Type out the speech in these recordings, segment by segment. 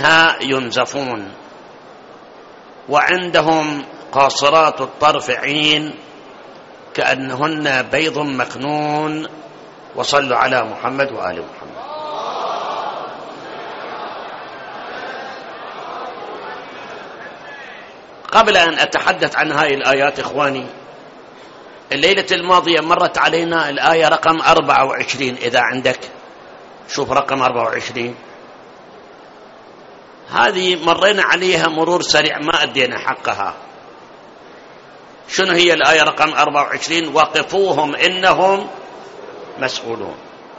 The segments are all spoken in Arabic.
عنها ينزفون، وعندهم قاصرات الطرف عين كأنهن بيض مكنون. وصلوا على محمد وآل محمد. قبل أن أتحدث عن هذه الآيات إخواني، الليلة الماضية مرت علينا الآية رقم 24. إذا عندك شوف رقم 24، هذه مرينا عليها مرور سريع ما أدينا حقها. شنو هي الآية رقم 24؟ وقفوهم إنهم مسؤولون.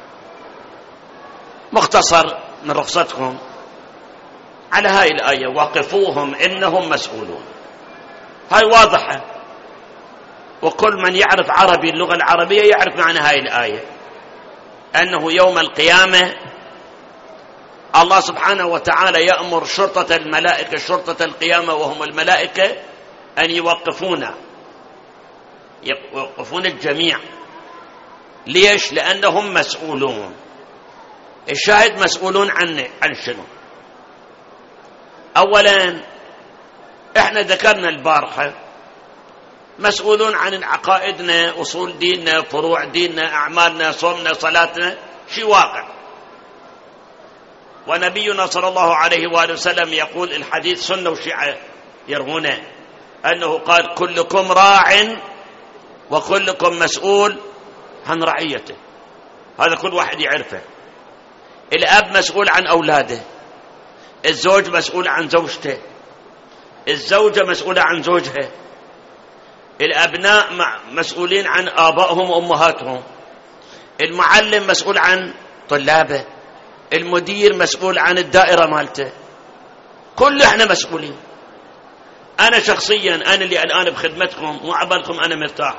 مختصر من رخصتكم على هاي الآية، وقفوهم إنهم مسؤولون. هاي واضحة، وكل من يعرف عربي اللغة العربية يعرف معنى هاي الآية، أنه يوم القيامة الله سبحانه وتعالى يأمر شرطة الملائكة، شرطة القيامة وهم الملائكة، أن يوقفون الجميع. ليش؟ لأنهم مسؤولون. الشاهد مسؤولون عن شنو؟ أولا احنا ذكرنا البارحة مسؤولون عن عقائدنا، أصول ديننا، فروع ديننا، أعمالنا، صومنا، صلاتنا، شيء واقع. ونبينا صلى الله عليه وآله وسلم يقول، الحديث سنة وشيعة يروونه، أنه قال كلكم راع وكلكم مسؤول عن رعيته. هذا كل واحد يعرفه. الأب مسؤول عن أولاده، الزوج مسؤول عن زوجته، الزوجة مسؤولة عن زوجها، الأبناء مسؤولين عن آبائهم وأمهاتهم، المعلم مسؤول عن طلابه، المدير مسؤول عن الدائرة مالته. كل احنا مسؤولين. أنا شخصيا، أنا اللي الآن بخدمتكم مو عبالكم أنا مرتاح.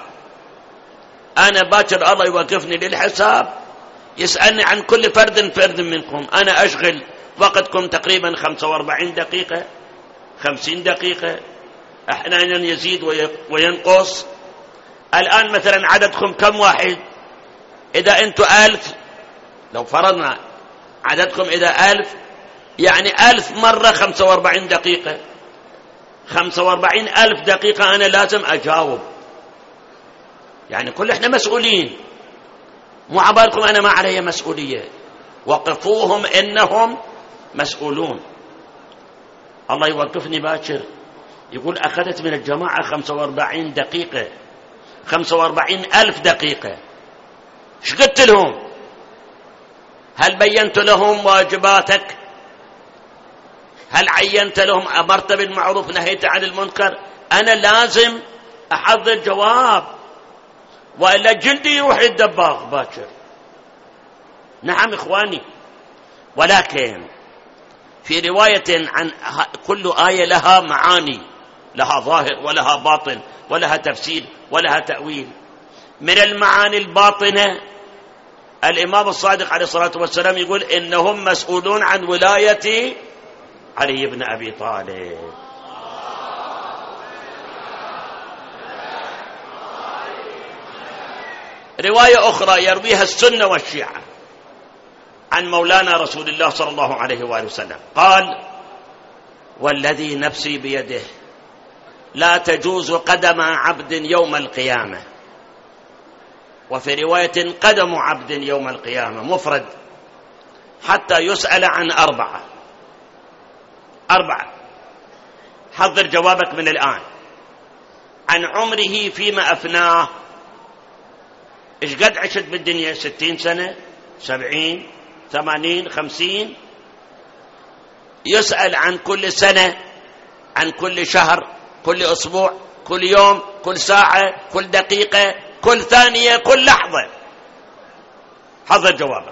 أنا باكر الله يوقفني للحساب، يسألني عن كل فرد منكم. أنا أشغل وقتكم تقريبا 45 دقيقة 50 دقيقة، أحيانا يزيد وينقص. الآن مثلا عددكم كم واحد؟ إذا أنتم 1000، لو فرضنا عددكم إذا 1000، يعني 1000 مرة 45 دقيقة، 45,000 دقيقة أنا لازم أجاوب. يعني كل إحنا مسؤولين، مو عبالكم أنا ما علي مسؤولية. وقفوهم إنهم مسؤولون. الله يوقفني باكر يقول أخذت من الجماعة 45 دقيقة، 45,000 دقيقة. ايش قلت لهم؟ هل بينت لهم واجباتك؟ هل عينت لهم؟ أمرت بالمعروف نهيت عن المنكر؟ أنا لازم أحضر جواب، وإلا جلدي يروح الدباغ باكر. نعم إخواني، ولكن في رواية عن كل آية لها معاني، لها ظاهر ولها باطن ولها تفسير ولها تأويل. من المعاني الباطنة الإمام الصادق عليه الصلاة والسلام يقول إنهم مسؤولون عن ولاية علي بن أبي طالب. رواية أخرى يرويها السنة والشيعة عن مولانا رسول الله صلى الله عليه وآله وسلم قال: والذي نفسي بيده لا تجوز قدم عبد يوم القيامة. وفي رواية قدم عبد يوم القيامة مفرد حتى يسأل عن أربعة. حضر جوابك من الآن. عن عمره فيما أفناه، إيش قد عشت بالدنيا؟ 60 سنة 70 80 50. يسأل عن كل سنة، عن كل شهر، كل أسبوع، كل يوم، كل ساعة، كل دقيقة، كل ثانية، كل لحظة. حضر جوابك.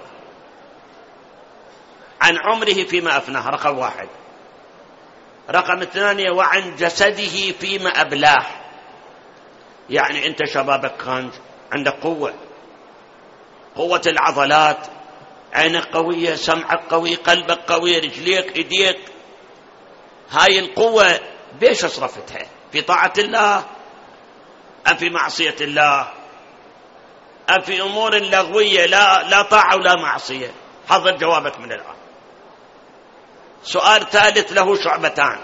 عن عمره فيما أفناه رقم 1. رقم 2 وعن جسده فيما أبلاه. يعني أنت شبابك كان عندك قوة العضلات، عينك قوية، سمعك قوي، قلبك قوي، رجليك، ايديك. هاي القوة بيش اصرفتها؟ في طاعة الله أم في معصية الله أم في أمور لغوية لا طاعة ولا معصية؟ حضر جوابك من الآن. سؤال ثالث له شعبتان.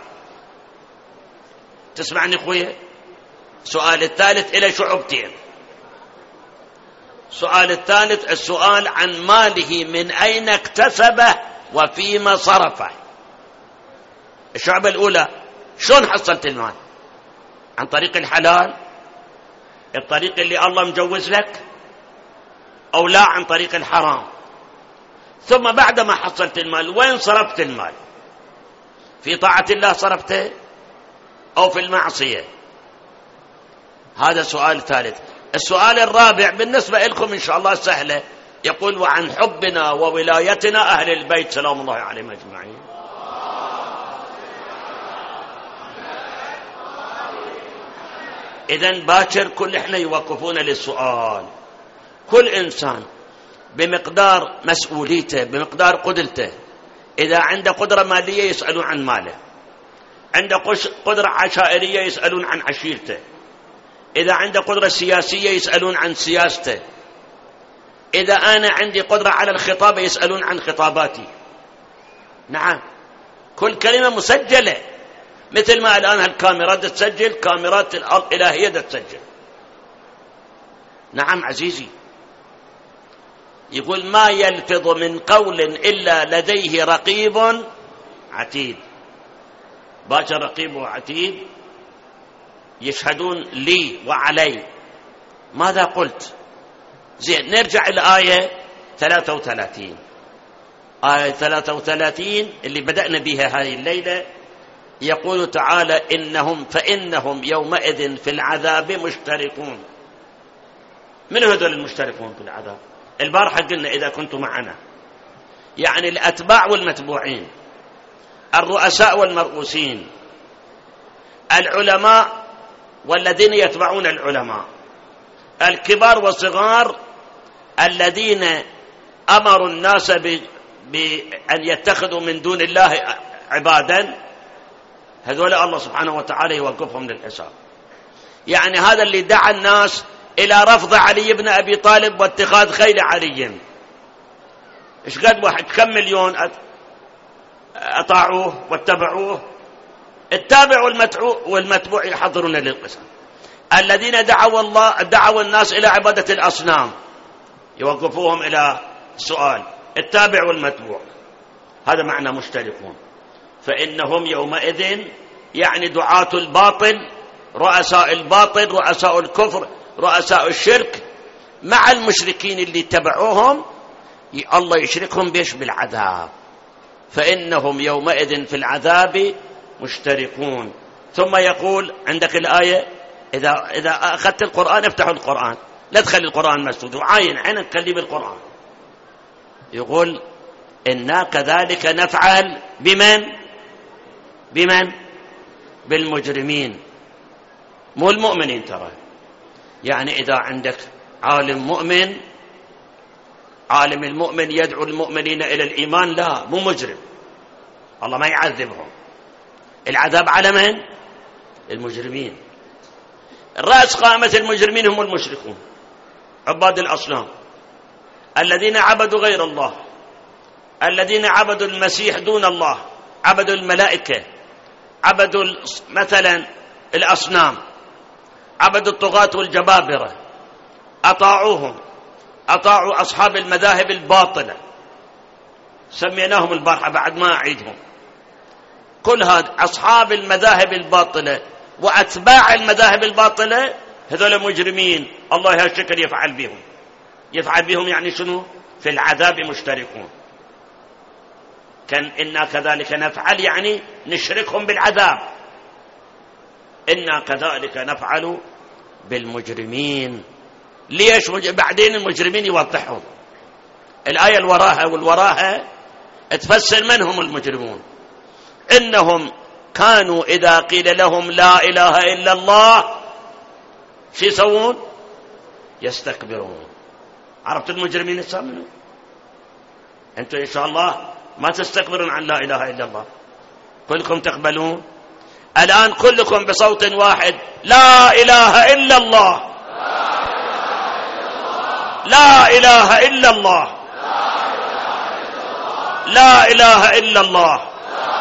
تسمعني اخويا؟ سؤال الثالث إلى شعبتين. سؤال الثالث السؤال عن ماله من أين اكتسبه وفيما صرفه. الشعبة الأولى شلون حصلت المال؟ عن طريق الحلال، الطريق اللي الله مجوز لك، أو لا عن طريق الحرام. ثم بعد ما حصلت المال وين صرفت المال؟ في طاعة الله صرفته أو في المعصية؟ هذا سؤال ثالث. السؤال الرابع بالنسبة لكم إن شاء الله سهلة، يقول وعن حبنا وولايتنا أهل البيت سلام الله عليهم أجمعين. إذن باكر كل إحنا يوقفون للسؤال. كل إنسان بمقدار مسؤوليته، بمقدار قدرته. إذا عنده قدرة مالية يسألون عن ماله، عنده قدرة عشائرية يسألون عن عشيرته، إذا عنده قدرة سياسية يسألون عن سياسته، إذا أنا عندي قدرة على الخطابة يسألون عن خطاباتي. نعم، كل كلمة مسجلة، مثل ما الآن هالكاميرات تسجل، كاميرات الإلهية تسجل. نعم عزيزي، يقول ما يلفظ من قول إلا لديه رقيب عتيد. باكر رقيب وعتيد يشهدون لي وعلي ماذا قلت. زين، نرجع إلى آية 33. آية 33 اللي بدأنا بها هذه الليلة، يقول تعالى فإنهم يومئذ في العذاب مشتركون. من هذول المشتركون في العذاب؟ البارحة قلنا إذا كنتم معنا، يعني الأتباع والمتبوعين، الرؤساء والمرؤوسين، العلماء والذين يتبعون العلماء، الكبار والصغار الذين أمروا الناس بأن يتخذوا من دون الله عبادا، هذول الله سبحانه وتعالى يوقفهم للحساب. يعني هذا اللي دعا الناس إلى رفض علي بن أبي طالب واتخاذ خيل علي، إيش قد واحد كم مليون أطاعوه واتبعوه؟ التابع والمتبوع يحضرون للقسم. الذين دعوا الناس إلى عبادة الأصنام يوقفوهم إلى السؤال. التابع والمتبوع، هذا معنى مشتركون. فإنهم يومئذ يعني دعاة الباطل، رؤساء الباطل، رؤساء الكفر، رؤساء الشرك، مع المشركين اللي تبعوهم، الله يشركهم بيش بالعذاب. فإنهم يومئذ في العذاب مشتركون. ثم يقول عندك الآية، إذا أخذت القرآن افتحوا القرآن، لا تخلي القرآن مسدود، وعاين عينك خليه بالقرآن. يقول إنا كذلك نفعل بمن؟ بالمجرمين، مو المؤمنين ترى. يعني إذا عندك عالم مؤمن، عالم المؤمن يدعو المؤمنين إلى الإيمان، لا مو مجرم، الله ما يعذبهم. العذاب على من؟ المجرمين. الرأس قائمة المجرمين هم المشركون، عباد الأصنام، الذين عبدوا غير الله، الذين عبدوا المسيح دون الله، عبدوا الملائكة، عبدوا مثلا الأصنام، عبدوا الطغاة والجبابرة، أطاعوهم، أطاعوا أصحاب المذاهب الباطلة، سميناهم البارحة بعد ما أعيدهم. كل هذا أصحاب المذاهب الباطلة وأتباع المذاهب الباطلة، هذول مجرمين، الله هالشكل يفعل بهم يعني شنو؟ في العذاب مشتركون. كان إنا كذلك نفعل يعني نشركهم بالعذاب. إنا كذلك نفعل بالمجرمين. ليش؟ بعدين المجرمين يوضحون الآية والوراها تفسر من هم المجرمون. إنهم كانوا إذا قيل لهم لا إله إلا الله شو يسوون؟ يستكبرون. عرفت المجرمين يسمونه؟ أنتم إن شاء الله ما تستكبرون عن لا إله إلا الله، كلكم تقبلون. الآن كلكم بصوت واحد لا إله إلا الله، لا إله إلا الله، لا إله إلا الله.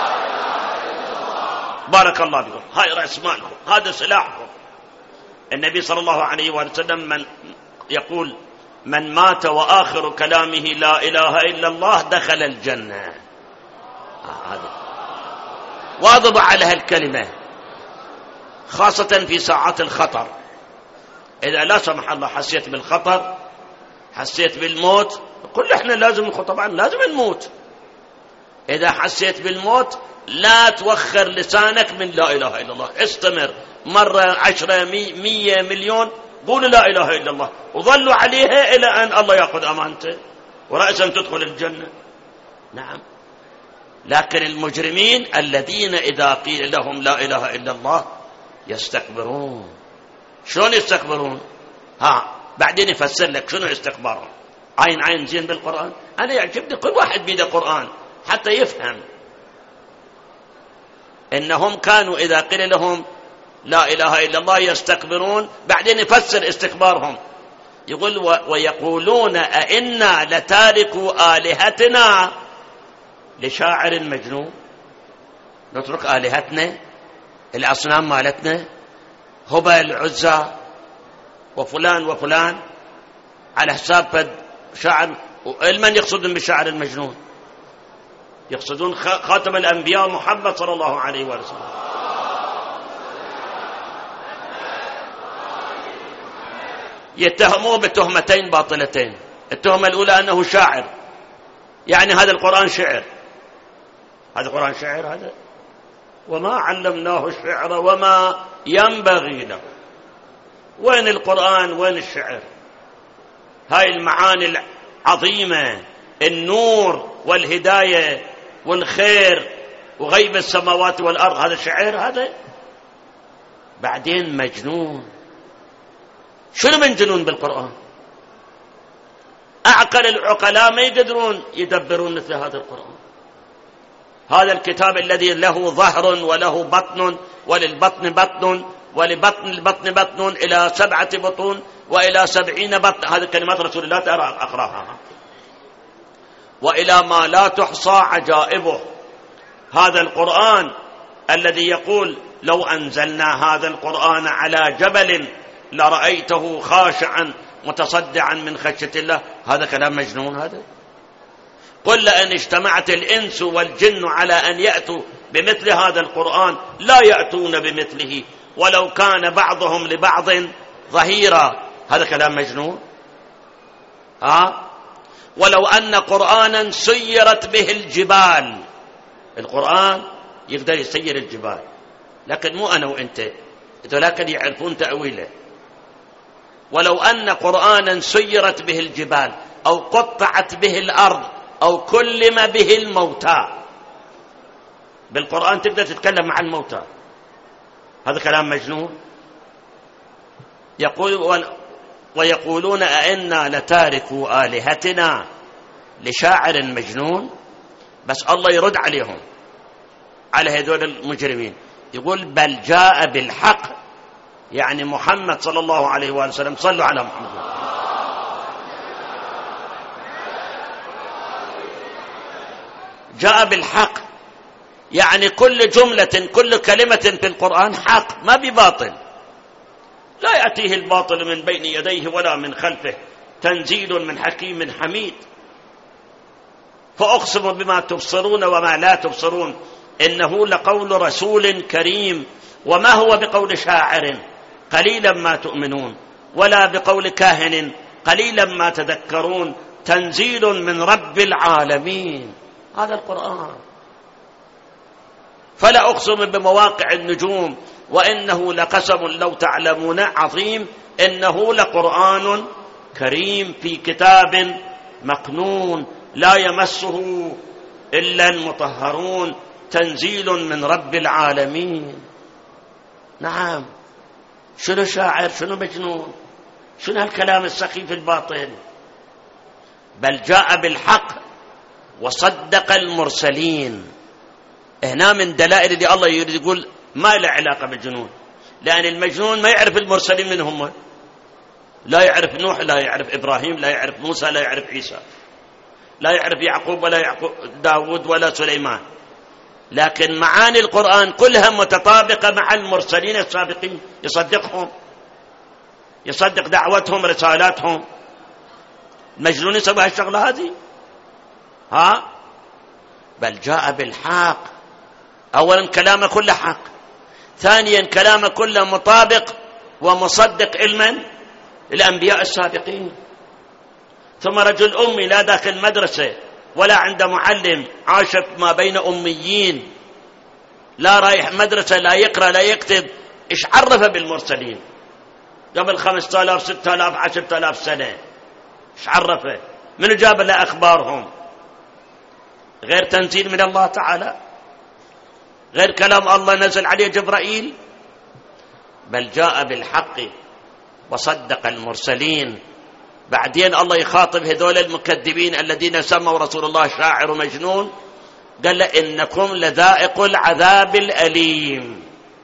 بارك الله بكم، هاي رأس مالكم، هذا سلاحكم. النبي صلى الله عليه وسلم من يقول: من مات وآخر كلامه لا إله إلا الله دخل الجنة. هذا واظب على هالكلمة، خاصة في ساعات الخطر. إذا لا سمح الله حسيت بالخطر، حسيت بالموت، قل احنا لازم، طبعا لازم نموت. إذا حسيت بالموت لا توخر لسانك من لا إله إلا الله، استمر مرة 10 100 مليون قولوا لا إله إلا الله وظلوا عليها إلى أن الله يأخذ أمانته ورأسا تدخل الجنة. نعم. لكن المجرمين الذين إذا قيل لهم لا إله إلا الله يستكبرون. شلون يستكبرون؟ بعدين يفسر لك شنو استكبارهم. عين زين بالقرآن. أنا يعجبني كل واحد بيده قرآن حتى يفهم. إنهم كانوا إذا قيل لهم لا إله إلا الله يستكبرون، بعدين يفسر استكبارهم يقول: ويقولون أئنا لتاركوا آلهتنا لشاعر مجنون. نترك آلهتنا الأصنام مالتنا هبل عزى وفلان وفلان على حساب شاعر. من يقصدون بالشاعر المجنون؟ يقصدون خاتم الأنبياء محمد صلى الله عليه وسلم. يتهموه بتهمتين باطلتين. التهمة الأولى أنه شاعر، يعني هذا القرآن شعر. هذا القرآن شعر هذا؟ وما علمناه الشعر وما ينبغي له. وين القرآن وين الشعر؟ هاي المعاني العظيمة، النور والهداية والخير وغيب السماوات والأرض، هذا شعر هذا؟ بعدين مجنون. شنو من جنون بالقرآن؟ أعقل العقلاء ما يقدرون يدبرون مثل هذا القرآن. هذا الكتاب الذي له ظهر وله بطن، وللبطن بطن، ولبطن البطن بطن، إلى 7 بطون وإلى 70 بطن. هذه كلمات رسول الله أقرأها. وإلى ما لا تحصى عجائبه. هذا القرآن الذي يقول: لو أنزلنا هذا القرآن على جبل لرأيته خاشعا متصدعا من خشية الله. هذا كلام مجنون هذا؟ قل لئن اجتمعت الإنس والجن على أن يأتوا بمثل هذا القرآن لا يأتون بمثله ولو كان بعضهم لبعض ظهيرا. هذا كلام مجنون؟ ولو أن قرآنا سيرت به الجبال. القرآن يقدر يسير الجبال، لكن مو أنا وإنت، لكن يعرفون تأويله. ولو أن قرآنا سيرت به الجبال أو قطعت به الأرض أو كلم به الموتى. بالقرآن تقدر تتكلم مع الموتى. هذا كلام مجنون؟ ويقولون أئنا لتاركوا آلهتنا لشاعر مجنون. بس الله يرد عليهم، على هذول المجرمين، يقول: بل جاء بالحق، يعني محمد صلى الله عليه وسلم. صلوا على محمد. جاء بالحق، يعني كل جملة كل كلمة في القرآن حق، ما بباطل. لا يأتيه الباطل من بين يديه ولا من خلفه، تنزيل من حكيم حميد. فأقسم بما تبصرون وما لا تبصرون إنه لقول رسول كريم وما هو بقول شاعر قليلا ما تؤمنون ولا بقول كاهن قليلا ما تذكرون تنزيل من رب العالمين. هذا القرآن. فلا أقسم بمواقع النجوم وإنه لقسم لو تعلمون عظيم إنه لقرآن كريم في كتاب مكنون لا يمسه إلا المطهرون تنزيل من رب العالمين. نعم. شنو شاعر؟ شنو مجنون؟ شنو هالكلام السخيف الباطل؟ بل جاء بالحق وصدق المرسلين. هنا من دلائل اللي الله يريد يقول ما له علاقة بالجنون، لأن المجنون ما يعرف المرسلين من هم. لا يعرف نوح، لا يعرف إبراهيم، لا يعرف موسى، لا يعرف عيسى، لا يعرف يعقوب ولا يعقوب داود ولا سليمان. لكن معاني القرآن كلها متطابقة مع المرسلين السابقين، يصدقهم، يصدق دعوتهم، رسالاتهم. المجنون يسوي هالشغلة هذه؟ بل جاء بالحق. أولا كلامه كله حق، ثانيا كلامه كله مطابق ومصدق علما الأنبياء السابقين. ثم رجل أمي لا داخل مدرسة ولا عنده معلم، عاش ما بين أميين، لا رايح مدرسة، لا يقرأ لا يكتب، إيش عرفه بالمرسلين قبل 5000 6000 10,000 سنة؟ إيش عرفه؟ من جاب له أخبارهم غير تنزيل من الله تعالى، غير كلام الله نزل عليه جبرائيل؟ بل جاء بالحق وصدق المرسلين. بعدين الله يخاطب هذول المكذبين الذين سموا رسول الله شاعر مجنون، قال له إنكم لذائق العذاب الأليم.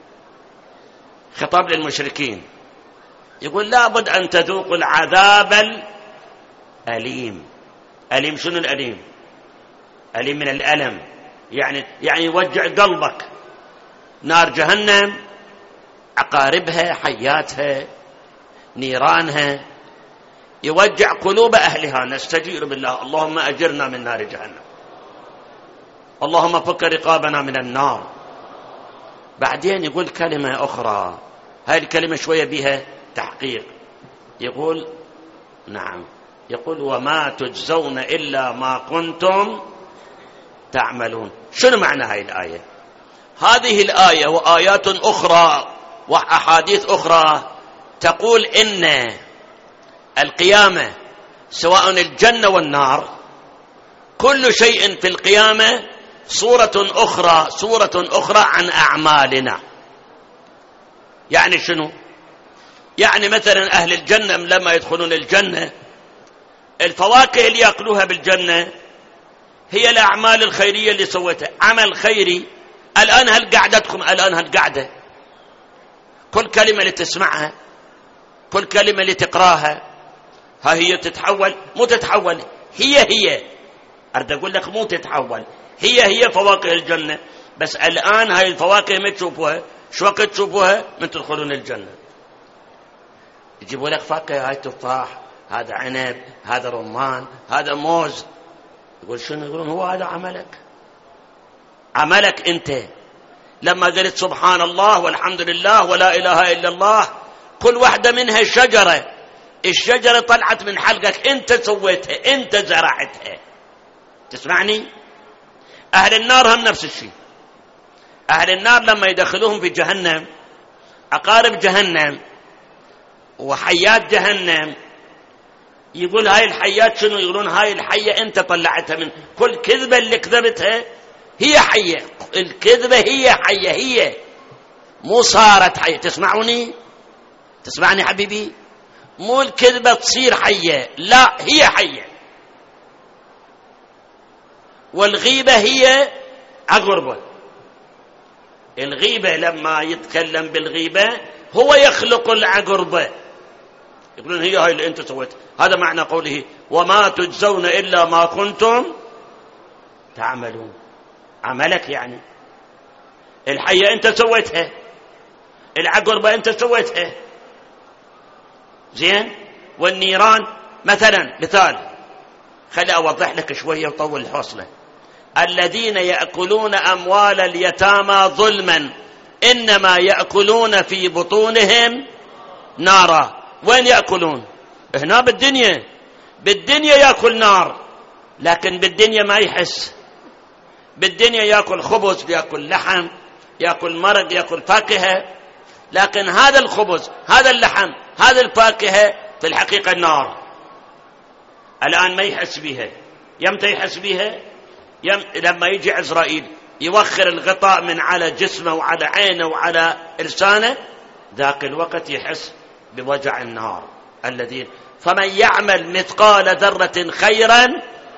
خطاب للمشركين، يقول لابد أن تذوقوا العذاب الأليم. أليم شنو الأليم؟ أليم من الألم، يعني يوجع قلبك. نار جهنم عقاربها حياتها نيرانها يوجع قلوب أهلها. نستجير بالله اللهم أجرنا من نار جهنم، اللهم فك رقابنا من النار. بعدين يقول كلمة أخرى، هاي الكلمة شوية بها تحقيق. يقول نعم، يقول وما تجزون إلا ما كنتم تعملون. شنو معنى هاي الآية؟ هذه الآية وآيات أخرى وأحاديث أخرى تقول إن القيامة سواء الجنة والنار كل شيء في القيامة صورة أخرى عن أعمالنا. يعني شنو؟ يعني مثلا أهل الجنة لما يدخلون الجنة الفواكه اللي يأكلوها بالجنة هي الأعمال الخيرية اللي سوتها. عمل خيري الآن هالقعدتكم، الآن هالقعدة، كل كلمة اللي تسمعها، كل كلمة اللي تقراها، ها هي تتحول، مو تتحول، هي أريد أقول لك مو تتحول، هي فواكه الجنة. بس الآن هاي الفواكه ما تشوفوها، شو وقت تشوفوها؟ من تدخلون الجنة يجيبوا لك فاكهة، هاي تفاح، هذا عنب، هذا رمان، هذا موز. يقول شنو؟ يقولون هو هذا عملك أنت. لما قلت سبحان الله والحمد لله ولا إله إلا الله، كل واحدة منها شجرة، الشجرة طلعت من حلقك، أنت سويتها، أنت زرعتها. تسمعني؟ أهل النار هم نفس الشيء. أهل النار لما يدخلوهم في جهنم، أقارب جهنم وحيات جهنم، يقول هاي الحيات شنو؟ يقولون هاي الحية أنت طلعتها من كل كذبة اللي كذبتها، هي حية، الكذبة هي حية، هي مو صارت حية. تسمعني حبيبي؟ مو الكذبة تصير حية، لا هي حية. والغيبة هي عقربة. الغيبة لما يتكلم بالغيبة هو يخلق العقربة، يقولون هي هاي اللي أنت سويتها. هذا معنى قوله وما تجزون إلا ما كنتم تعملون. عملك يعني الحية أنت سويتها، العقربة أنت سويتها، زين. والنيران مثلا، مثال خلي أوضح لك شوية وطول الحوصلة. الذين يأكلون أموال اليتامى ظلما إنما يأكلون في بطونهم نارا. وين يأكلون؟ هنا بالدنيا يأكل نار، لكن بالدنيا ما يحس. بالدنيا يأكل خبز، يأكل لحم، يأكل مرق، يأكل فاكهة، لكن هذا الخبز، هذا اللحم، هذا الفاكهة في الحقيقة النار. الآن ما يحس بها. يمتى يحس بها؟ لما يجي عزرائيل يوخر الغطاء من على جسمه وعلى عينه وعلى لسانه، ذاك الوقت يحس بوجع النار. الذين فمن يعمل مثقال ذرة خيرا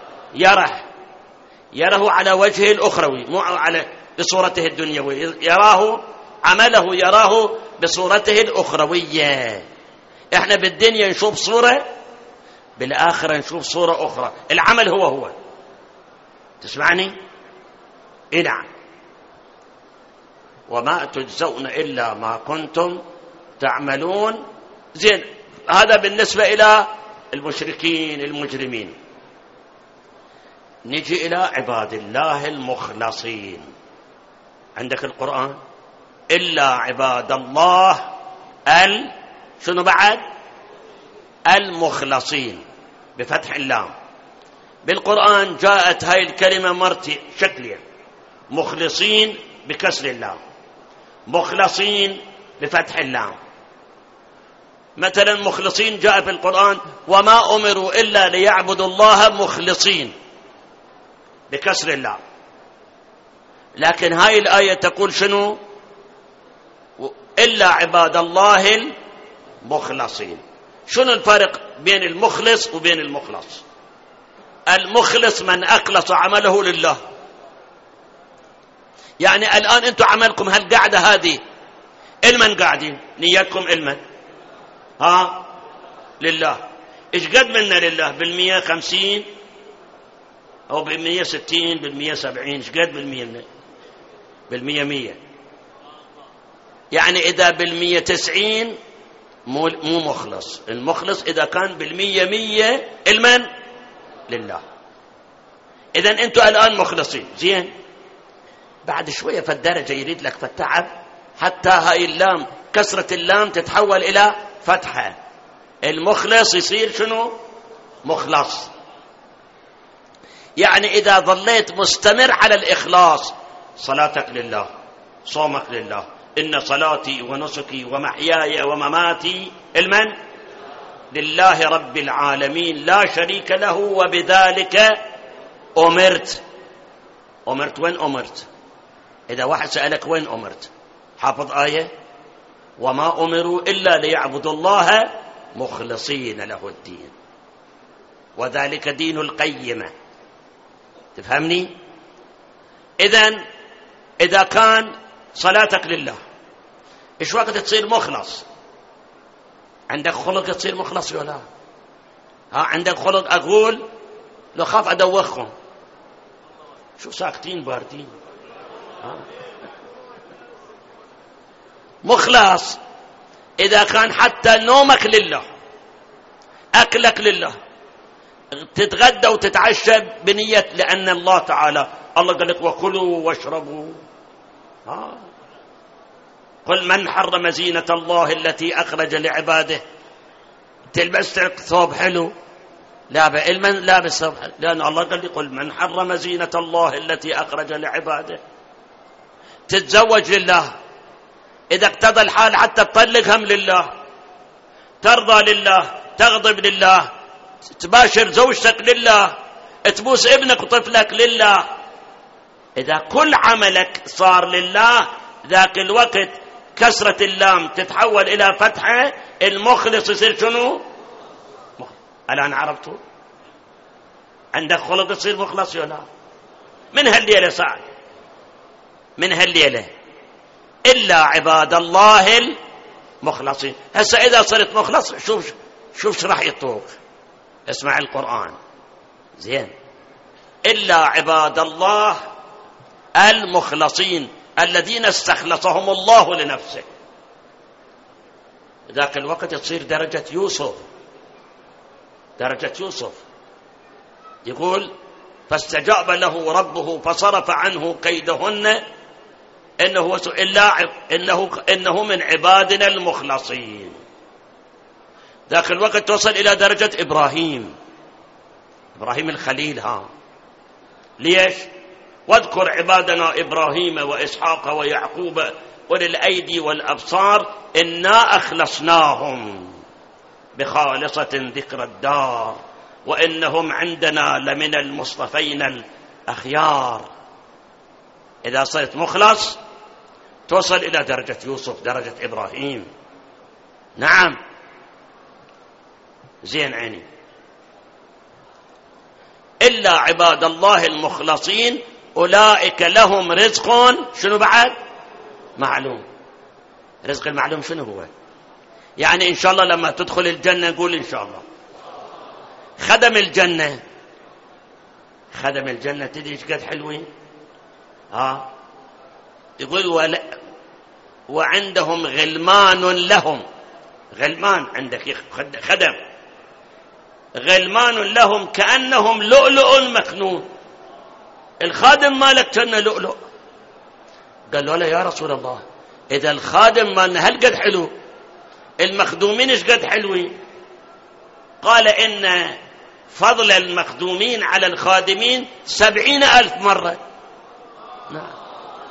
يره على وجهه الأخروي، مو على بصورته الدنيوية، يراه عمله، يراه بصورته الأخروية. احنا بالدنيا نشوف صورة، بالآخرة نشوف صورة أخرى. العمل هو تسمعني؟ نعم. وما تجزون إلا ما كنتم تعملون. زين، هذا بالنسبة إلى المشركين المجرمين. نجي إلى عباد الله المخلصين. عندك القرآن إلا عباد الله شنو بعد؟ المخلصين بفتح اللام. بالقرآن جاءت هاي الكلمة مرتين شكلين، مخلصين بكسر اللام، مخلصين بفتح اللام. مثلا مخلصين جاء في القرآن وما أمروا إلا ليعبدوا الله مخلصين بكسر اللام. لكن هاي الآية تقول شنو؟ إلا عباد الله المخلصين. شنو الفرق بين المخلص وبين المخلص؟ المخلص من أخلص عمله لله. يعني الآن أنتم عملكم هالقعدة هذه المن قاعدين، نيتكم المن لله. إيش قد منا لله؟ 150 أو 160 170؟ إيش قد 100 يعني إذا 190 مو مخلص. المخلص إذا كان 100 المن لله. إذن أنتم الآن مخلصين. زين، بعد شوية في الدرجة يريد لك فالتعب حتى هاي اللام كسرة اللام تتحول إلى فتحة. المخلص يصير شنو؟ مخلص. يعني إذا ظليت مستمر على الإخلاص، صلاتك لله، صومك لله، إن صلاتي ونسكي ومحياي ومماتي المن لله رب العالمين لا شريك له وبذلك أمرت. أمرت وين أمرت؟ إذا واحد سألك وين أمرت، حافظ آية وما أمروا إلا ليعبدوا الله مخلصين له الدين وذلك دين القيمة. تفهمني؟ إذن إذا كان صلاتك لله، إيش وقت تصير مخلص؟ عندك خلق تصير مخلص ولا عندك خلق؟ أقول لو خاف أدوخكم، شو ساكتين باردين؟ مخلص إذا كان حتى نومك لله، أكلك لله، تتغدى وتتعشى بنية لأن الله تعالى الله قال لك وكلوا واشربوا. قل من حرم زينة الله التي أخرج لعباده. تلبس ثوب حلو، لابس ثوب حلو، لأن الله قال لي قل من حرم زينة الله التي أخرج لعباده. تتزوج لله، إذا اقتضى الحال حتى تطلقهم لله، ترضى لله، تغضب لله، تباشر زوجتك لله، تبوس ابنك وطفلك لله. إذا كل عملك صار لله، ذاك الوقت كسرة اللام تتحول إلى فتحة، المخلص يصير شنو؟ الآن عرفتوا؟ عندك خلق تصير مخلص ولا؟ من هالليلة سعد، من هالليلة إلا عباد الله المخلصين. هسه إذا صرت مخلص شوف راح يطوق. اسمع القرآن زين. إلا عباد الله المخلصين الذين استخلصهم الله لنفسه. ذاك الوقت تصير درجة يوسف. درجة يوسف يقول فاستجاب له ربه فصرف عنه كيدهن إنه من عبادنا المخلصين. ذاك الوقت توصل إلى درجة إبراهيم الخليل. ليش؟ واذكر عبادنا إبراهيم وإسحاق ويعقوب أولي الأيدي والأبصار إنا أخلصناهم بخالصة ذكر الدار وإنهم عندنا لمن المصطفين الأخيار. إذا صرت مخلص توصل إلى درجة يوسف، درجة إبراهيم. نعم زين عيني. إلا عباد الله المخلصين أولئك لهم رزق شنو بعد؟ معلوم. رزق المعلوم شنو هو؟ يعني إن شاء الله لما تدخل الجنة نقول إن شاء الله. خدم الجنة تدري ايش قد حلوين؟ يقول وعندهم غلمان لهم. غلمان عندك خدم، غلمان لهم كأنهم لؤلؤ مكنون. الخادم مالك كان لؤلؤ. قالوا له يا رسول الله إذا الخادم مالنا هل قد حلو، المخدومين ايش قد حلوين؟ قال إن فضل المخدومين على الخادمين 70,000 مرة. نعم.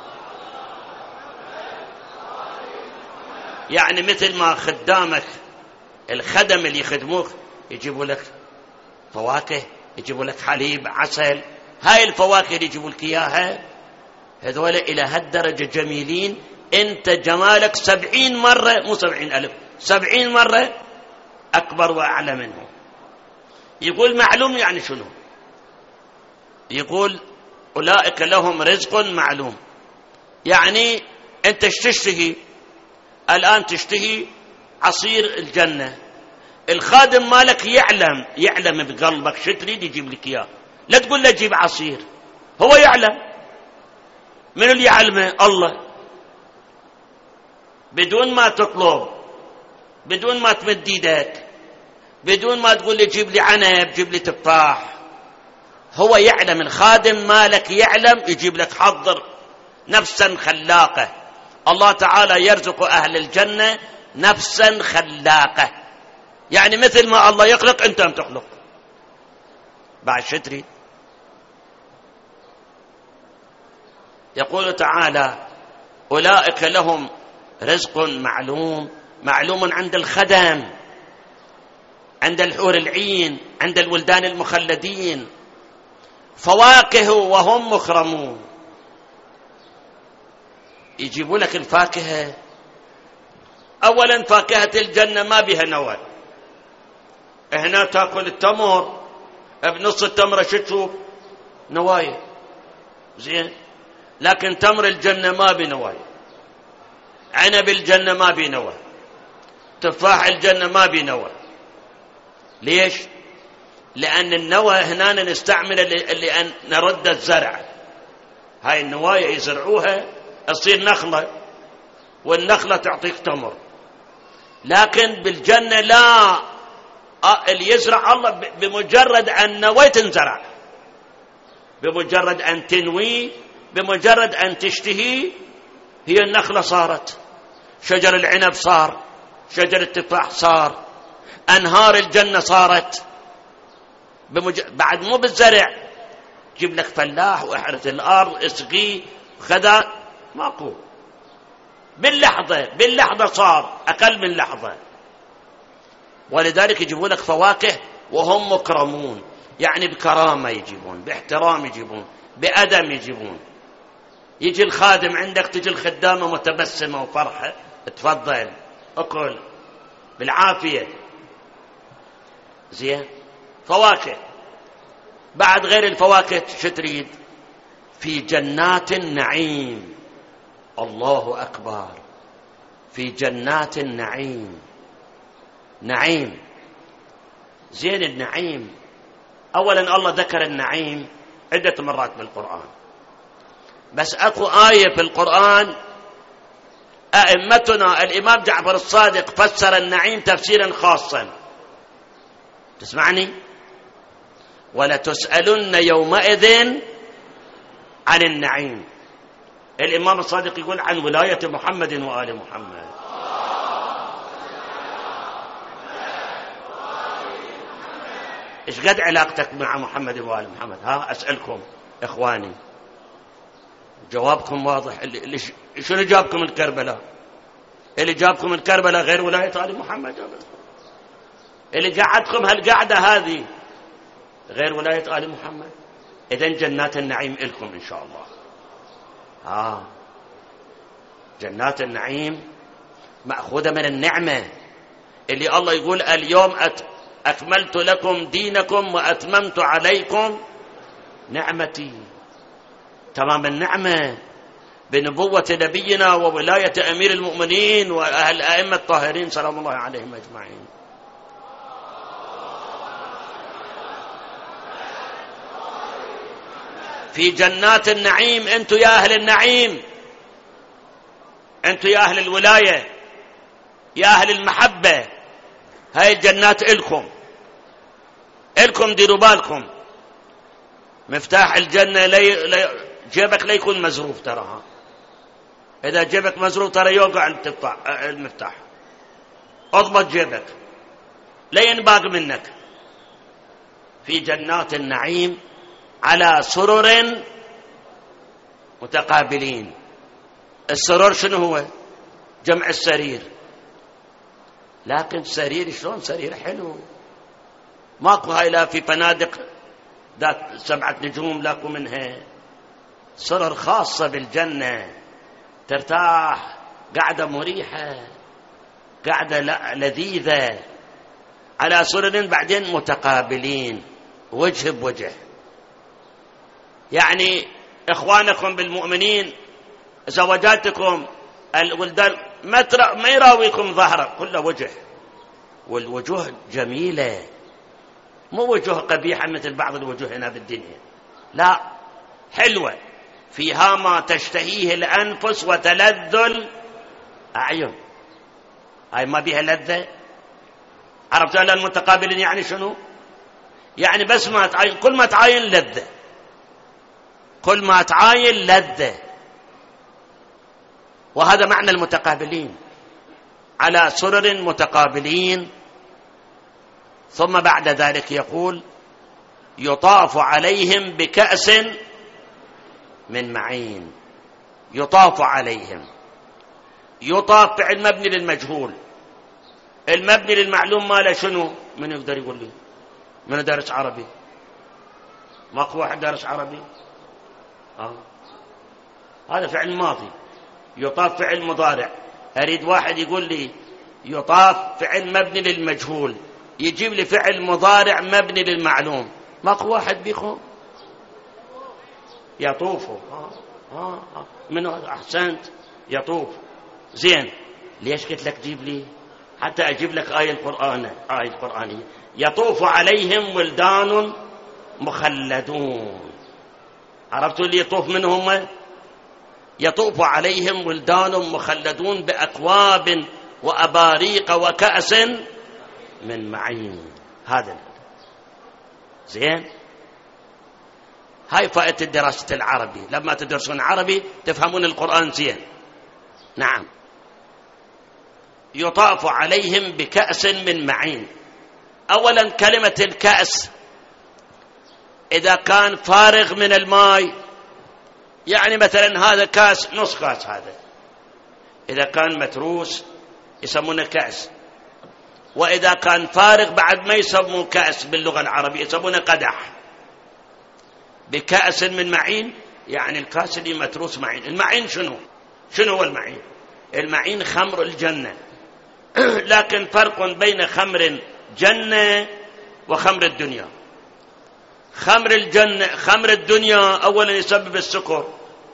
يعني مثل ما خدامك الخدم اللي يخدموك يجيبوا لك فواكه، يجيبوا لك حليب، عسل، هاي الفواكه اللي يجيبوا لك إياها، هذول إلى هالدرجة جميلين، أنت جمالك 70 مرة، مو 70,000، 70 مرة أكبر وأعلى منهم. يقول معلوم يعني شنو؟ يقول أولئك لهم رزق معلوم. يعني أنت تشتهي الآن، تشتهي عصير الجنة، الخادم مالك يعلم بقلبك شو تريد يجيب لك إياه، لا تقول له جيب عصير، هو يعلم. من اللي يعلمه؟ الله. بدون ما تطلب، بدون ما تمد يدك، بدون ما تقول لي جيب لي عنب، جيب لي تفاح، هو يعلم. الخادم مالك يعلم، يجيب لك. حضر نفسا خلاقة. الله تعالى يرزق أهل الجنة نفسا خلاقة، يعني مثل ما الله يخلق أنت هم تخلق. بعد شو تريد؟ يقول تعالى أولئك لهم رزق معلوم. معلوم عند الخدم، عند الحور العين، عند الولدان المخلدين. فواكه وهم مكرمون. يجيبوا لك الفاكهة. أولا فاكهة الجنة ما بها نوى. هنا تأكل التمر بنص التمرة شو تشوف؟ نوايا، زين. لكن تمر الجنة ما بنوايا، عنب الجنة ما بنوى، تفاح الجنة ما بنوى. ليش؟ لأن النوى هنا نستعمل لأن نرد الزرع. هاي النوايا يزرعوها تصير نخلة، والنخلة تعطيك تمر. لكن بالجنة لا، اللي يزرع الله بمجرد أن نويت تنزرع، بمجرد أن تنوي، بمجرد أن تشتهي، هي النخلة صارت، شجر العنب صار، شجر التفاح صار، أنهار الجنة صارت. بعد مو بالزرع، جيب لك فلاح واحرث الأرض، اسقيه خذا، ماكو، باللحظة صار، أقل من لحظة. ولذلك يجيبون لك فواكه وهم مكرمون، يعني بكرامة يجيبون، باحترام يجيبون، بأدم يجيبون. يجي الخادم عندك، تجي الخدامة متبسمة وفرحة، تفضل أكل بالعافية، زين. فواكه. بعد غير الفواكه شو تريد؟ في جنات النعيم. الله أكبر. في جنات النعيم. نعيم، زين. النعيم أولا الله ذكر النعيم عدة مرات بالقرآن، بس أكو آية في القرآن أئمتنا الإمام جعفر الصادق فسر النعيم تفسيرا خاصا. تسمعني؟ ولا تسألن يومئذ عن النعيم. الإمام الصادق يقول عن ولاية محمد وآل محمد. إيش قد علاقتك مع محمد وآل محمد؟ ها أسألكم إخواني، جوابكم واضح. شنو جابكم الكربلاء؟ اللي جابكم الكربلاء غير ولاية آل محمد. اللي قعدكم هالقعدة هذه غير ولاية آل محمد. إذن جنات النعيم إلكم إن شاء الله. جنات النعيم مأخوذة من النعمة اللي الله يقول اليوم أكملت لكم دينكم وأتممت عليكم نعمتي. تمام النعمة بنبوة نبينا وولاية أمير المؤمنين وأهل الأئمة الطاهرين سلام الله عليهم أجمعين. في جنات النعيم. أنتم يا أهل النعيم أنتم يا أهل الولاية، يا أهل المحبة، هاي الجنات إلكم ديروا بالكم. مفتاح الجنة جيبك لا يكون مزروف، تراها إذا جيبك مزروف ترى يوقع المفتاح. اضبط جيبك لا ينباق منك. في جنات النعيم على سرر متقابلين. السرر شنو هو؟ جمع السرير، لكن سرير شلون؟ سرير حلو، ماكو هاي لا في فنادق ذات 7 نجوم لاكو منها. سرر خاصة بالجنة، ترتاح، قاعدة مريحة، قاعدة لذيذة، على سرر بعدين متقابلين وجه بوجه. يعني إخوانكم بالمؤمنين، زوجاتكم، الولدان، ما يراويكم ظهره، كله وجه، والوجوه جميلة، مو وجوه قبيحة مثل بعض الوجوه هنا بالدنيا، لا، حلوة، فيها ما تشتهيه الأنفس وتلذ الأعين. هاي ما بيها لذة. عرفت أن المتقابلين يعني شنو؟ يعني بس ما تعاين، كل ما تعاين لذة، كل ما تعاين لذة. وهذا معنى المتقابلين، على سرر متقابلين. ثم بعد ذلك يقول يطاف عليهم بكأس من معين. يطاف عليهم، يطاف فعل مبني للمجهول، المبني للمعلوم ماله شنو؟ من يقدر يقول لي؟ من دارس عربي؟ ماكو واحد دارس عربي؟ هذا فعل ماضي. يطاف فعل مضارع. أريد واحد يقول لي يطاف فعل مبني للمجهول، يجيب لي فعل مضارع مبني للمعلوم. ماكو واحد بيخو؟ يطوفوا. من أحسنت، يطوف. زين، ليش قلت لك جيب لي حتى أجيب لك آية قرآنية؟ يطوف عليهم ولدان مخلدون. عرفتوا اللي يطوف منهم؟ يطوف عليهم ولدان مخلدون بأكواب وأباريق وكأس من معين. هذا زين. هاي فائدة دراسة العربي، لما تدرسون عربي تفهمون القرآن زين. نعم. يطاف عليهم بكأس من معين. أولا كلمة الكأس إذا كان فارغ من الماء، يعني مثلا هذا كاس، نص كاس، هذا إذا كان متروس يسمونه كأس. وإذا كان فارغ بعد ما يسمونه كأس باللغة العربية، يسمونه قدح. بكأس من معين يعني الكاس اللي متروس معين. المعين شنو هو المعين؟ المعين خمر الجنة. لكن فرق بين خمر جنة وخمر الدنيا. خمر الجنة، خمر الدنيا أولا يسبب السكر.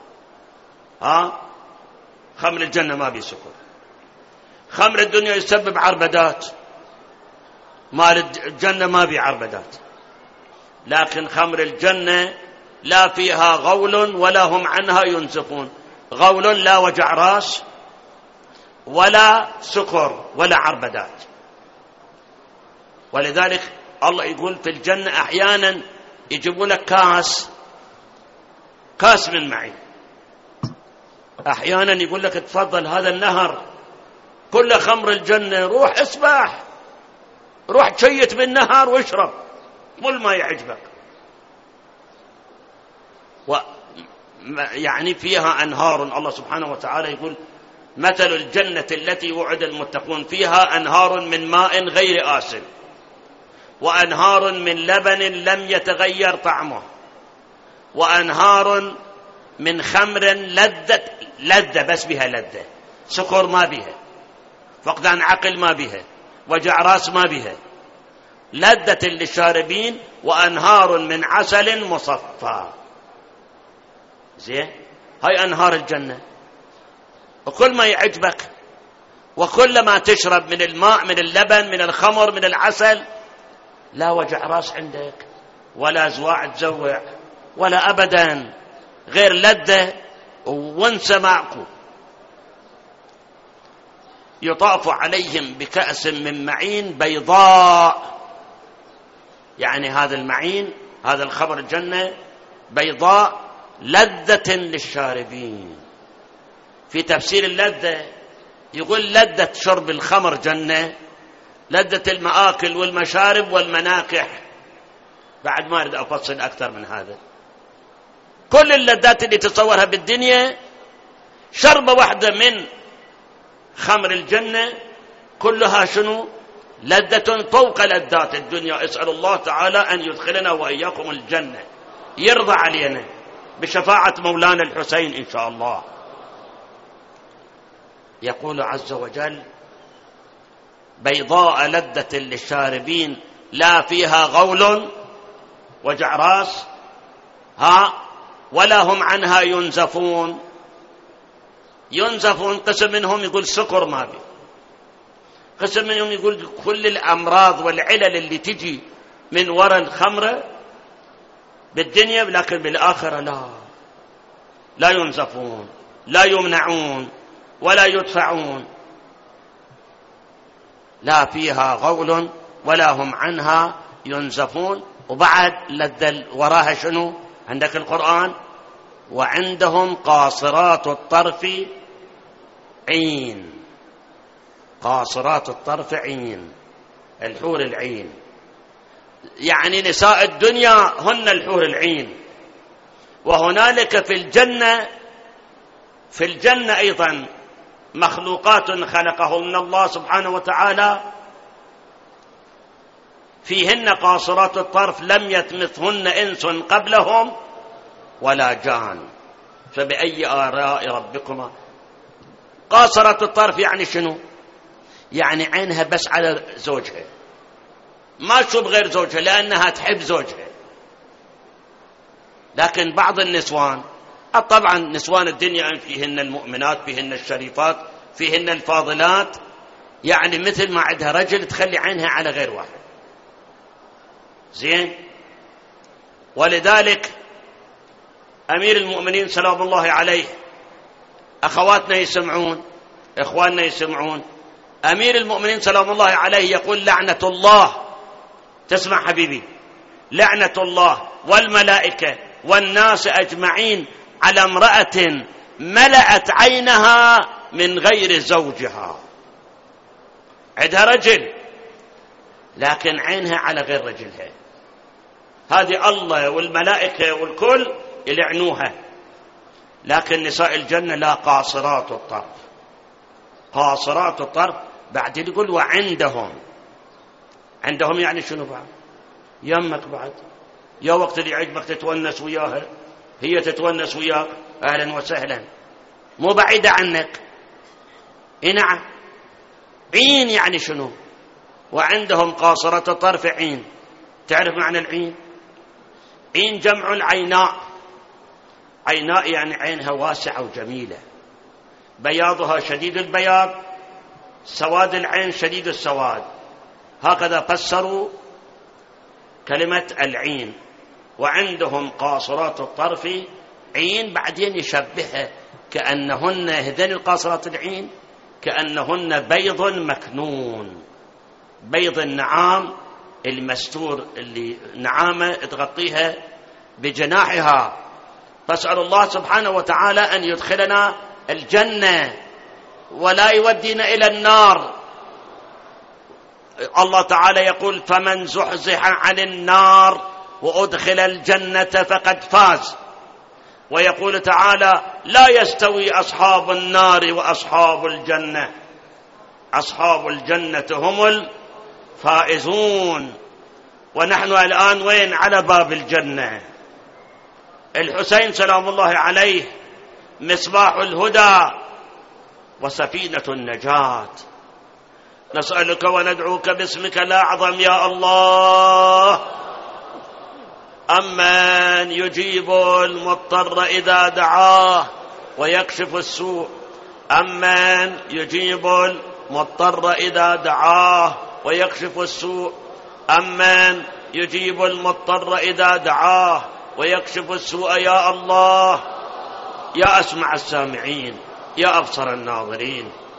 خمر الجنة ما بيه سكر. خمر الدنيا يسبب عربدات، مال الجنة ما بيه عربدات. لكن خمر الجنة لا فيها غول ولا هم عنها ينزفون. غول لا وجع راس ولا سكر ولا عربدات. ولذلك الله يقول في الجنة أحيانا يجيبوا لك كاس من معين. أحيانا يقول لك تفضل هذا النهر كل خمر الجنة، روح اسبح، روح تشيت بالنهر واشرب كل ما يعجبك. يعني فيها أنهار. الله سبحانه وتعالى يقول مثل الجنة التي وعد المتقون فيها أنهار من ماء غير آسن وأنهار من لبن لم يتغير طعمه وأنهار من خمر لذة بس بها لذة، سكر ما بها، فقدان عقل ما بها، وجع راس ما بها، لذة للشاربين. وأنهار من عسل مصفى. زين، هاي أنهار الجنة. وكل ما يعجبك وكل ما تشرب من الماء، من اللبن، من الخمر، من العسل، لا وجع راس عندك ولا زواع تزوع ولا أبدا، غير لذة وانسى معكم. يطاف عليهم بكأس من معين بيضاء، يعني هذا المعين، هذا الخمر الجنة بيضاء لذة للشاربين. في تفسير اللذة يقول لذة شرب الخمر جنة، لذة المآكل والمشارب والمناكح. بعد ما أريد أفصل أكثر من هذا. كل اللذات اللي تصورها بالدنيا شربة واحدة من خمر الجنة كلها شنو؟ لذة فوق لذات الدنيا. اسأل الله تعالى أن يدخلنا وإياكم الجنة، يرضى علينا بشفاعة مولانا الحسين إن شاء الله. يقول عز وجل بيضاء لذة للشاربين لا فيها غول وجع راس ولا هم عنها ينزفون. ينزفون قسم منهم يقول سكر ما بي، قسم منهم يقول كل الأمراض والعلل اللي تجي من وراء الخمرة بالدنيا، لكن بالآخرة لا ينزفون، لا يمنعون ولا يدفعون. لا فيها غول ولا هم عنها ينزفون. وبعد لذة وراها شنو عندك القرآن؟ وعندهم قاصرات الطرف عين. قاصرات الطرف عين، الحور العين، يعني نساء الدنيا هن الحور العين. وهنالك في الجنة أيضا مخلوقات خلقهن الله سبحانه وتعالى فيهن قاصرات الطرف لم يتمثهن إنس قبلهم ولا جان فبأي آلاء ربكما. قاصرات الطرف يعني شنو؟ يعني عينها بس على زوجها، ما تشوف غير زوجها لأنها تحب زوجها. لكن بعض النسوان، طبعا نسوان الدنيا فيهن المؤمنات، فيهن الشريفات، فيهن الفاضلات، يعني مثل ما عندها رجل تخلي عينها على غير واحد. زين. ولذلك أمير المؤمنين سلام الله عليه، أخواتنا يسمعون، إخواننا يسمعون، أمير المؤمنين سلام الله عليه يقول لعنة الله، تسمع حبيبي، لعنة الله والملائكة والناس أجمعين على امرأة ملأت عينها من غير زوجها. عندها رجل لكن عينها على غير رجلها، هذه الله والملائكة والكل يلعنوها. لكن نساء الجنة لا، قاصرات الطرف. قاصرات الطرف. بعد يقول وعندهم، عندهم يعني شنو؟ بعد يمك، بعد يا وقت اللي يعجبك تتونس وياها، هي تتونس وياك، أهلا وسهلا، مو بعيدة عنك. نعم. عين يعني شنو؟ وعندهم قاصرة الطرف عين. تعرف معنى العين؟ عين جمع العيناء. عيناء يعني عينها واسعة وجميلة، بياضها شديد البياض، سواد العين شديد السواد. هكذا فسروا كلمة العين. وعندهم قاصرات الطرف عين. بعدين يشبهها كأنهن هذين القاصرات العين كأنهن بيض مكنون، بيض النعام المستور اللي نعامة تغطيها بجناحها. فاسأل الله سبحانه وتعالى أن يدخلنا الجنة ولا يودينا إلى النار. الله تعالى يقول فمن زحزح عن النار وأدخل الجنة فقد فاز. ويقول تعالى لا يستوي أصحاب النار وأصحاب الجنة، أصحاب الجنة هم الفائزون. ونحن الآن وين؟ على باب الجنة. الحسين سلام الله عليه مصباح الهدى وسفينة النجاة. نسألك وندعوك باسمك الأعظم يا الله. أمن يجيب المضطر إذا دعاه ويكشف السوء. أمن يجيب المضطر إذا دعاه ويكشف السوء. أمن يجيب المضطر إذا دعاه ويكشف السوء يا الله. يا أسمع السامعين، يا أبصر الناظرين،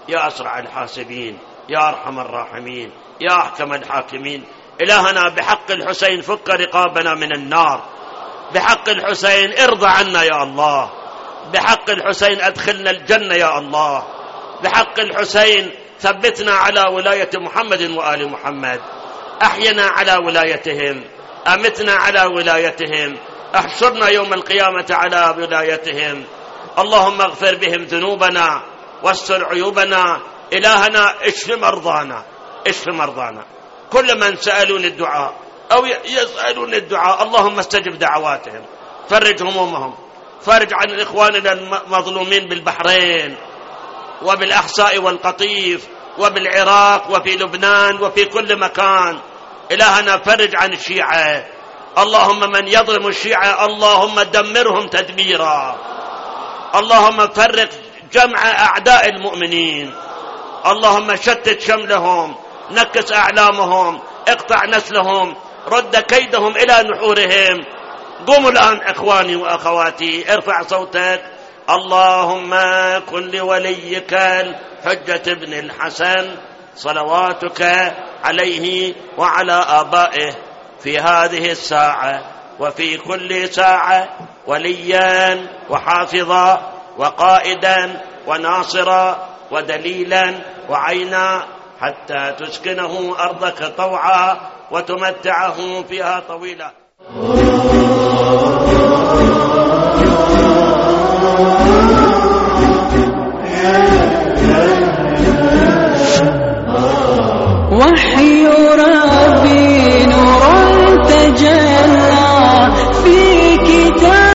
يا أسرع الحاسبين، يا أرحم الراحمين، يا أحكم الحاكمين. إلهنا بحق الحسين فك رقابنا من النار، بحق الحسين ارضى عنا يا الله، بحق الحسين أدخلنا الجنة يا الله، بحق الحسين ثبتنا على ولاية محمد وآل محمد، أحينا على ولايتهم، أمتنا على ولايتهم، احشرنا يوم القيامة على ولايتهم. اللهم اغفر بهم ذنوبنا واستر عيوبنا. إلهنا اشف مرضانا، اشف مرضانا. كل من سألون الدعاء أو يسألون الدعاء اللهم استجب دعواتهم، فرج همومهم، فرج عن إخواننا المظلومين بالبحرين وبالأحساء والقطيف وبالعراق وفي لبنان وفي كل مكان. إلهنا فرج عن الشيعة، اللهم من يظلم الشيعة اللهم دمرهم تدميرا، اللهم فرق جمع أعداء المؤمنين، اللهم شتت شملهم، نكس أعلامهم، اقطع نسلهم، رد كيدهم إلى نحورهم. قوموا الآن إخواني وأخواتي، ارفع صوتك. اللهم كن لوليك الحجة بن الحسن صلواتك عليه وعلى آبائه في هذه الساعة وفي كل ساعة وليا وحافظا وقائدا وناصرا ودليلا وعينا، حتى تسكنه أرضك طوعا وتمتعه فيها طويلا.